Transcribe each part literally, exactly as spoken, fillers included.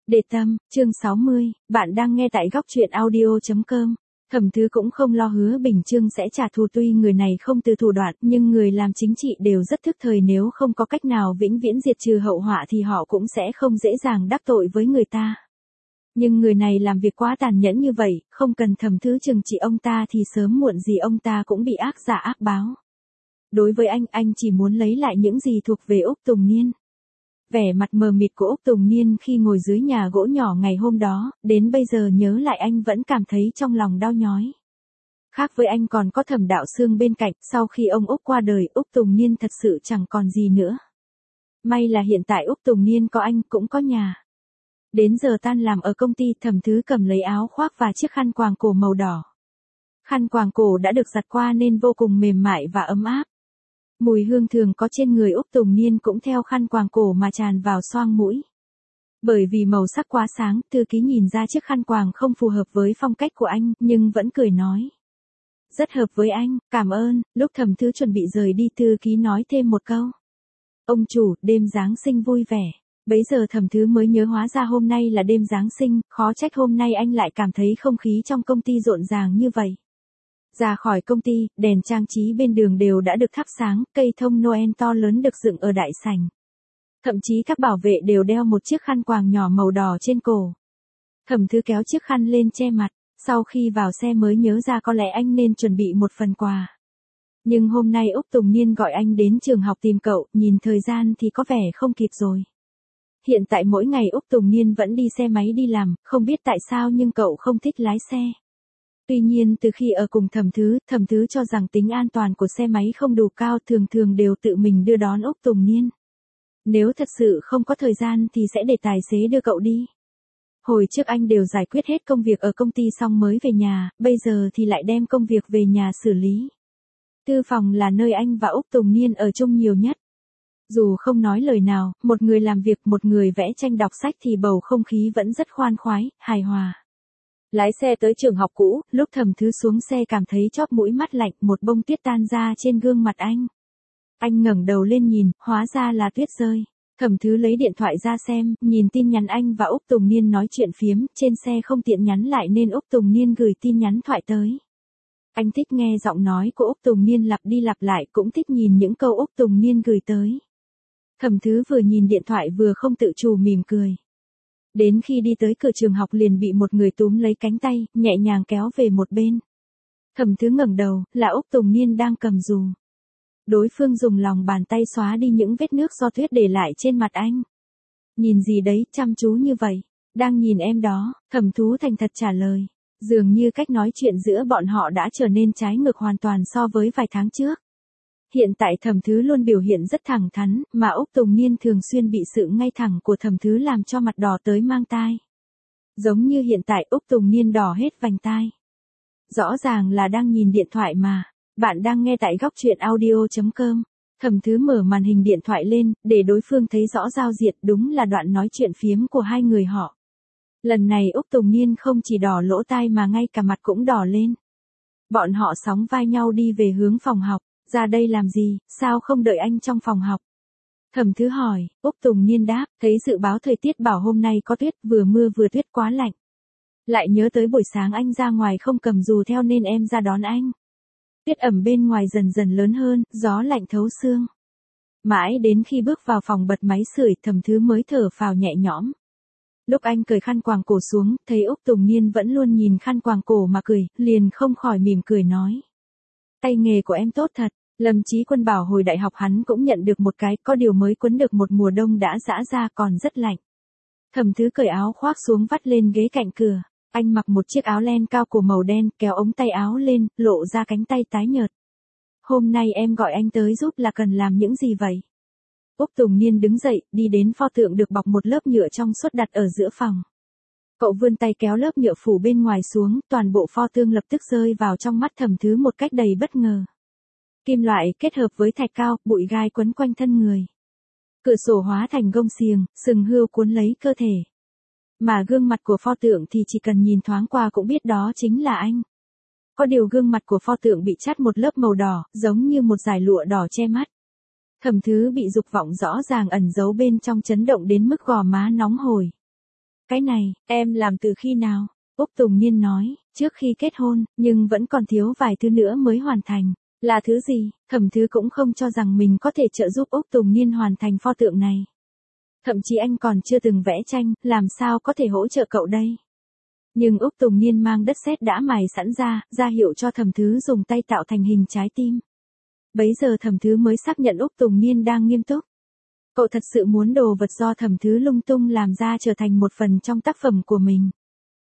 Để tâm, chương sáu mươi, bạn đang nghe tại góc truyện audio chấm com. Thẩm Thứ cũng không lo Hứa Bình Trương sẽ trả thù, tuy người này không từ thủ đoạn, nhưng người làm chính trị đều rất thức thời, nếu không có cách nào vĩnh viễn diệt trừ hậu họa thì họ cũng sẽ không dễ dàng đắc tội với người ta. Nhưng người này làm việc quá tàn nhẫn như vậy, không cần Thẩm Thứ trừng trị ông ta thì sớm muộn gì ông ta cũng bị ác giả ác báo. Đối với anh, anh chỉ muốn lấy lại những gì thuộc về Úc Tùng Niên. Vẻ mặt mờ mịt của Úc Tùng Niên khi ngồi dưới nhà gỗ nhỏ ngày hôm đó, đến bây giờ nhớ lại anh vẫn cảm thấy trong lòng đau nhói. Khác với anh còn có Thẩm Đạo Sương bên cạnh, sau khi ông Úc qua đời, Úc Tùng Niên thật sự chẳng còn gì nữa. May là hiện tại Úc Tùng Niên có anh, cũng có nhà. Đến giờ tan làm ở công ty, Thẩm Thứ cầm lấy áo khoác và chiếc khăn quàng cổ màu đỏ. Khăn quàng cổ đã được giặt qua nên vô cùng mềm mại và ấm áp. Mùi hương thường có trên người Úc Tùng Niên cũng theo khăn quàng cổ mà tràn vào xoang mũi. Bởi vì màu sắc quá sáng, thư ký nhìn ra chiếc khăn quàng không phù hợp với phong cách của anh, nhưng vẫn cười nói. Rất hợp với anh, cảm ơn. Lúc Thẩm Thứ chuẩn bị rời đi, thư ký nói thêm một câu. Ông chủ, đêm Giáng sinh vui vẻ. Bấy giờ Thẩm Thứ mới nhớ hóa ra hôm nay là đêm Giáng sinh, khó trách hôm nay anh lại cảm thấy không khí trong công ty rộn ràng như vậy. Ra khỏi công ty, đèn trang trí bên đường đều đã được thắp sáng, cây thông Noel to lớn được dựng ở đại sảnh. Thậm chí các bảo vệ đều đeo một chiếc khăn quàng nhỏ màu đỏ trên cổ. Thẩm Thứ kéo chiếc khăn lên che mặt, sau khi vào xe mới nhớ ra có lẽ anh nên chuẩn bị một phần quà. Nhưng hôm nay Úc Tùng Niên gọi anh đến trường học tìm cậu, nhìn thời gian thì có vẻ không kịp rồi. Hiện tại mỗi ngày Úc Tùng Niên vẫn đi xe máy đi làm, không biết tại sao nhưng cậu không thích lái xe. Tuy nhiên từ khi ở cùng Thẩm Thứ, Thẩm Thứ cho rằng tính an toàn của xe máy không đủ cao, thường thường đều tự mình đưa đón Úc Tùng Niên. Nếu thật sự không có thời gian thì sẽ để tài xế đưa cậu đi. Hồi trước anh đều giải quyết hết công việc ở công ty xong mới về nhà, bây giờ thì lại đem công việc về nhà xử lý. Thư phòng là nơi anh và Úc Tùng Niên ở chung nhiều nhất. Dù không nói lời nào, một người làm việc, một người vẽ tranh đọc sách thì bầu không khí vẫn rất khoan khoái, hài hòa. Lái xe tới trường học cũ, lúc Thẩm Thứ xuống xe cảm thấy chóp mũi mát lạnh, một bông tuyết tan ra trên gương mặt anh. Anh ngẩng đầu lên nhìn, hóa ra là tuyết rơi. Thẩm Thứ lấy điện thoại ra xem, nhìn tin nhắn anh và Úc Tùng Niên nói chuyện phiếm, trên xe không tiện nhắn lại nên Úc Tùng Niên gửi tin nhắn thoại tới. Anh thích nghe giọng nói của Úc Tùng Niên lặp đi lặp lại, cũng thích nhìn những câu Úc Tùng Niên gửi tới. Thẩm Thứ vừa nhìn điện thoại vừa không tự chủ mỉm cười. Đến khi đi tới cửa trường học liền bị một người túm lấy cánh tay, nhẹ nhàng kéo về một bên. Thẩm Thứ ngẩng đầu, là Úc Tùng Niên đang cầm dù. Đối phương dùng lòng bàn tay xóa đi những vết nước do tuyết để lại trên mặt anh. Nhìn gì đấy, chăm chú như vậy. Đang nhìn em đó, Thẩm Thứ thành thật trả lời. Dường như cách nói chuyện giữa bọn họ đã trở nên trái ngược hoàn toàn so với vài tháng trước. Hiện tại Thẩm Thứ luôn biểu hiện rất thẳng thắn, mà Úc Tùng Niên thường xuyên bị sự ngay thẳng của Thẩm Thứ làm cho mặt đỏ tới mang tai. Giống như hiện tại Úc Tùng Niên đỏ hết vành tai. Rõ ràng là đang nhìn điện thoại mà. Bạn đang nghe tại góc truyện audio chấm com. Thẩm Thứ mở màn hình điện thoại lên, để đối phương thấy rõ giao diện, đúng là đoạn nói chuyện phiếm của hai người họ. Lần này Úc Tùng Niên không chỉ đỏ lỗ tai mà ngay cả mặt cũng đỏ lên. Bọn họ sóng vai nhau đi về hướng phòng học. Ra đây làm gì, sao không đợi anh trong phòng học? Thẩm Thứ hỏi, Úc Tùng Niên đáp, thấy dự báo thời tiết bảo hôm nay có tuyết, vừa mưa vừa tuyết quá lạnh. Lại nhớ tới buổi sáng anh ra ngoài không cầm dù theo nên em ra đón anh. Tuyết ẩm bên ngoài dần dần lớn hơn, gió lạnh thấu xương. Mãi đến khi bước vào phòng bật máy sưởi, Thẩm Thứ mới thở phào nhẹ nhõm. Lúc anh cởi khăn quàng cổ xuống, thấy Úc Tùng Niên vẫn luôn nhìn khăn quàng cổ mà cười, liền không khỏi mỉm cười nói. Tay nghề của em tốt thật. Lâm Chí Quân bảo hồi đại học hắn cũng nhận được một cái, có điều mới quấn được một mùa đông đã giã ra còn rất lạnh. Thẩm Thứ cởi áo khoác xuống vắt lên ghế cạnh cửa. Anh mặc một chiếc áo len cao cổ màu đen, kéo ống tay áo lên, lộ ra cánh tay tái nhợt. Hôm nay em gọi anh tới giúp là cần làm những gì vậy? Úc Tùng Niên đứng dậy, đi đến pho tượng được bọc một lớp nhựa trong suốt đặt ở giữa phòng. Cậu vươn tay kéo lớp nhựa phủ bên ngoài xuống, toàn bộ pho tượng lập tức rơi vào trong mắt Thẩm Thứ một cách đầy bất ngờ. Kim loại kết hợp với thạch cao, bụi gai quấn quanh thân người. Cửa sổ hóa thành gông xiềng, sừng hươu cuốn lấy cơ thể. Mà gương mặt của pho tượng thì chỉ cần nhìn thoáng qua cũng biết đó chính là anh. Có điều gương mặt của pho tượng bị chát một lớp màu đỏ, giống như một dải lụa đỏ che mắt. Thẩm Thứ bị dục vọng rõ ràng ẩn giấu bên trong chấn động đến mức gò má nóng hổi. Cái này, em làm từ khi nào? Úc Tùng Niên nói, trước khi kết hôn, nhưng vẫn còn thiếu vài thứ nữa mới hoàn thành. Là thứ gì? Thẩm Thứ cũng không cho rằng mình có thể trợ giúp Úc Tùng Niên hoàn thành pho tượng này. Thậm chí anh còn chưa từng vẽ tranh, làm sao có thể hỗ trợ cậu đây? Nhưng Úc Tùng Niên mang đất sét đã mài sẵn ra, ra hiệu cho Thẩm Thứ dùng tay tạo thành hình trái tim. Bấy giờ Thẩm Thứ mới xác nhận Úc Tùng Niên đang nghiêm túc. Cậu thật sự muốn đồ vật do Thẩm Thứ lung tung làm ra trở thành một phần trong tác phẩm của mình.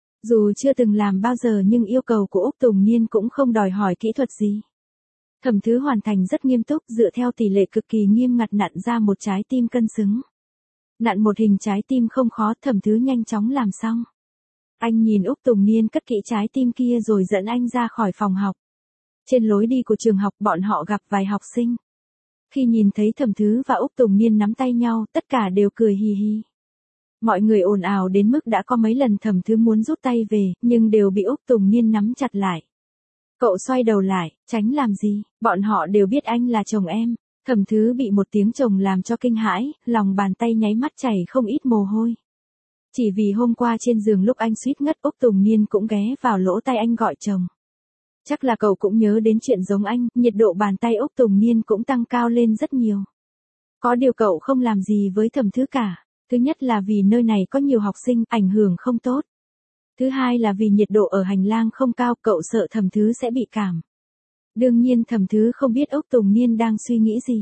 Dù chưa từng làm bao giờ nhưng yêu cầu của Úc Tùng Niên cũng không đòi hỏi kỹ thuật gì. Thẩm Thứ hoàn thành rất nghiêm túc, dựa theo tỷ lệ cực kỳ nghiêm ngặt nặn ra một trái tim cân xứng. Nặn một hình trái tim không khó, Thẩm Thứ nhanh chóng làm xong. Anh nhìn Úc Tùng Niên cất kỹ trái tim kia rồi dẫn anh ra khỏi phòng học. Trên lối đi của trường học bọn họ gặp vài học sinh. Khi nhìn thấy Thẩm Thứ và Úc Tùng Niên nắm tay nhau, tất cả đều cười hì hì. Mọi người ồn ào đến mức đã có mấy lần Thẩm Thứ muốn rút tay về, nhưng đều bị Úc Tùng Niên nắm chặt lại. Cậu xoay đầu lại, tránh làm gì, bọn họ đều biết anh là chồng em. Thẩm Thứ bị một tiếng chồng làm cho kinh hãi, lòng bàn tay nháy mắt chảy không ít mồ hôi. Chỉ vì hôm qua trên giường lúc anh suýt ngất, Úc Tùng Niên cũng ghé vào lỗ tai anh gọi chồng. Chắc là cậu cũng nhớ đến chuyện giống anh, nhiệt độ bàn tay Úc Tùng Niên cũng tăng cao lên rất nhiều. Có điều cậu không làm gì với Thẩm Thứ cả. Thứ nhất là vì nơi này có nhiều học sinh, ảnh hưởng không tốt. Thứ hai là vì nhiệt độ ở hành lang không cao, cậu sợ Thẩm Thứ sẽ bị cảm. Đương nhiên Thẩm Thứ không biết Úc Tùng Niên đang suy nghĩ gì.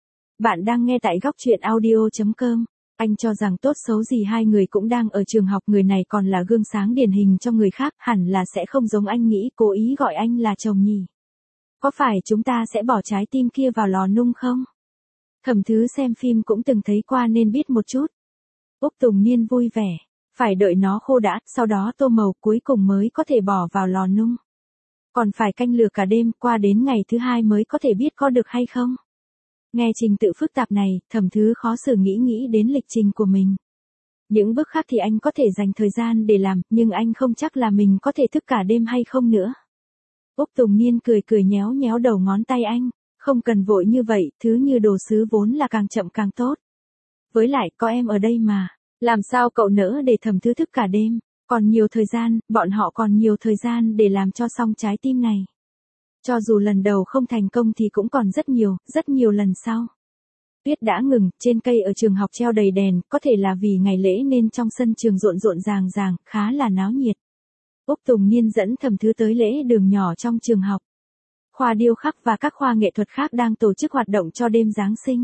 Bạn đang nghe tại góc truyện audio chấm com. Anh cho rằng tốt xấu gì hai người cũng đang ở trường học, người này còn là gương sáng điển hình cho người khác, hẳn là sẽ không giống anh nghĩ cố ý gọi anh là chồng nhỉ. Có phải chúng ta sẽ bỏ trái tim kia vào lò nung không? Thẩm Thứ xem phim cũng từng thấy qua nên biết một chút. Úc Tùng Niên vui vẻ. Phải đợi nó khô đã, sau đó tô màu cuối cùng mới có thể bỏ vào lò nung. Còn phải canh lửa cả đêm, qua đến ngày thứ hai mới có thể biết có được hay không. Nghe trình tự phức tạp này, Thẩm Thứ khó xử nghĩ nghĩ đến lịch trình của mình. Những bước khác thì anh có thể dành thời gian để làm, nhưng anh không chắc là mình có thể thức cả đêm hay không nữa. Úc Tùng Niên cười cười nhéo nhéo đầu ngón tay anh. Không cần vội như vậy, thứ như đồ sứ vốn là càng chậm càng tốt. Với lại, có em ở đây mà. Làm sao cậu nỡ để Thẩm Thứ thức cả đêm, còn nhiều thời gian, bọn họ còn nhiều thời gian để làm cho xong trái tim này. Cho dù lần đầu không thành công thì cũng còn rất nhiều, rất nhiều lần sau. Tuyết đã ngừng, trên cây ở trường học treo đầy đèn, có thể là vì ngày lễ nên trong sân trường rộn rộn ràng ràng, khá là náo nhiệt. Úc Tùng Niên dẫn Thẩm Thứ tới lễ đường nhỏ trong trường học. Khoa điêu khắc và các khoa nghệ thuật khác đang tổ chức hoạt động cho đêm Giáng sinh.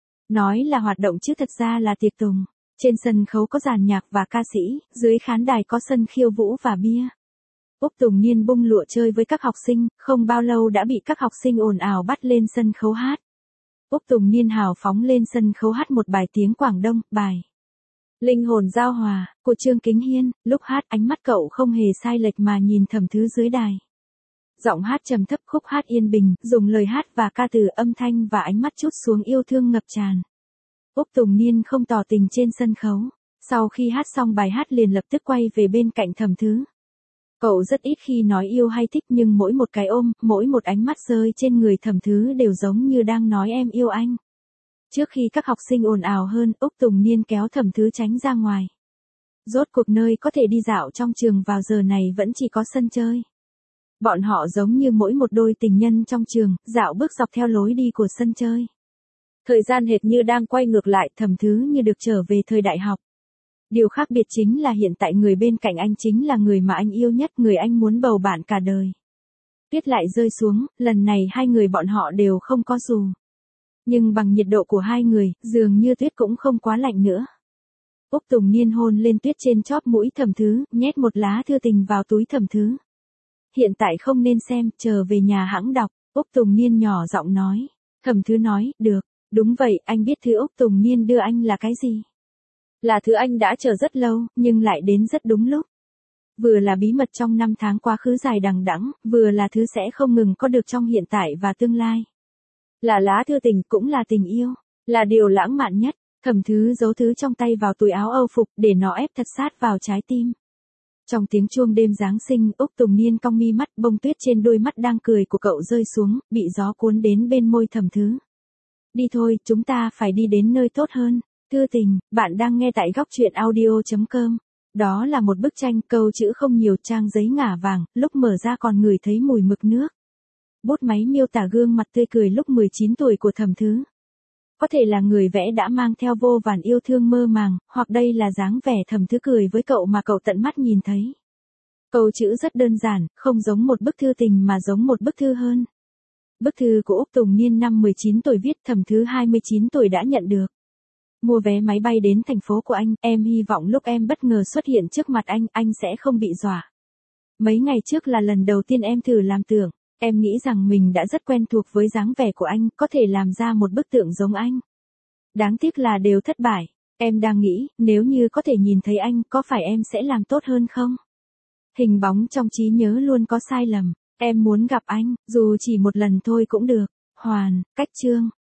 Nói là hoạt động chứ thật ra là tiệc tùng. Trên sân khấu có dàn nhạc và ca sĩ, dưới khán đài có sân khiêu vũ và bia. Úc Tùng Niên bung lụa chơi với các học sinh, không bao lâu đã bị các học sinh ồn ào bắt lên sân khấu hát. Úc Tùng Niên hào phóng lên sân khấu hát một bài tiếng Quảng Đông, bài Linh hồn giao hòa, của Trương Kính Hiên. Lúc hát ánh mắt cậu không hề sai lệch mà nhìn Thẩm Thứ dưới đài. Giọng hát trầm thấp, khúc hát yên bình, dùng lời hát và ca từ âm thanh và ánh mắt trút xuống yêu thương ngập tràn. Úc Tùng Niên không tỏ tình trên sân khấu. Sau khi hát xong bài hát liền lập tức quay về bên cạnh Thẩm Thứ. Cậu rất ít khi nói yêu hay thích nhưng mỗi một cái ôm, mỗi một ánh mắt rơi trên người Thẩm Thứ đều giống như đang nói em yêu anh. Trước khi các học sinh ồn ào hơn, Úc Tùng Niên kéo Thẩm Thứ tránh ra ngoài. Rốt cuộc nơi có thể đi dạo trong trường vào giờ này vẫn chỉ có sân chơi. Bọn họ giống như mỗi một đôi tình nhân trong trường, dạo bước dọc theo lối đi của sân chơi. Thời gian hệt như đang quay ngược lại, Thẩm Thứ như được trở về thời đại học. Điều khác biệt chính là hiện tại người bên cạnh anh chính là người mà anh yêu nhất, người anh muốn bầu bạn cả đời. Tuyết lại rơi xuống, lần này hai người bọn họ đều không có dù. Nhưng bằng nhiệt độ của hai người, dường như Tuyết cũng không quá lạnh nữa. Úc Tùng Niên hôn lên Tuyết trên chóp mũi Thẩm Thứ, nhét một lá thư tình vào túi Thẩm Thứ. Hiện tại không nên xem, chờ về nhà hẵng đọc, Úc Tùng Niên nhỏ giọng nói. Thẩm Thứ nói, được, đúng vậy, anh biết thứ Úc Tùng Niên đưa anh là cái gì? Là thứ anh đã chờ rất lâu, nhưng lại đến rất đúng lúc. Vừa là bí mật trong năm tháng quá khứ dài đằng đẵng, vừa là thứ sẽ không ngừng có được trong hiện tại và tương lai. Là lá thư tình, cũng là tình yêu, là điều lãng mạn nhất. Thẩm Thứ giấu thứ trong tay vào túi áo âu phục để nó ép thật sát vào trái tim. Trong tiếng chuông đêm Giáng sinh, Úc Tùng Niên cong mi mắt, bông tuyết trên đôi mắt đang cười của cậu rơi xuống, bị gió cuốn đến bên môi Thẩm Thứ. Đi thôi, chúng ta phải đi đến nơi tốt hơn. Thư tình, bạn đang nghe tại góc truyện audio chấm com. Đó là một bức tranh, câu chữ không nhiều, trang giấy ngả vàng, lúc mở ra còn ngửi thấy mùi mực nước. Bút máy miêu tả gương mặt tươi cười lúc mười chín tuổi của Thẩm Thứ. Có thể là người vẽ đã mang theo vô vàn yêu thương mơ màng, hoặc đây là dáng vẻ Thẩm Thứ cười với cậu mà cậu tận mắt nhìn thấy. Câu chữ rất đơn giản, không giống một bức thư tình mà giống một bức thư hơn. Bức thư của Úc Tùng Niên năm mười chín tuổi viết, Thẩm Thứ hai mươi chín tuổi đã nhận được. Mua vé máy bay đến thành phố của anh, em hy vọng lúc em bất ngờ xuất hiện trước mặt anh, anh sẽ không bị dọa. Mấy ngày trước là lần đầu tiên em thử làm tưởng, em nghĩ rằng mình đã rất quen thuộc với dáng vẻ của anh, có thể làm ra một bức tượng giống anh. Đáng tiếc là đều thất bại, em đang nghĩ, nếu như có thể nhìn thấy anh, có phải em sẽ làm tốt hơn không? Hình bóng trong trí nhớ luôn có sai lầm, em muốn gặp anh, dù chỉ một lần thôi cũng được. Hoàn, Cách Chương.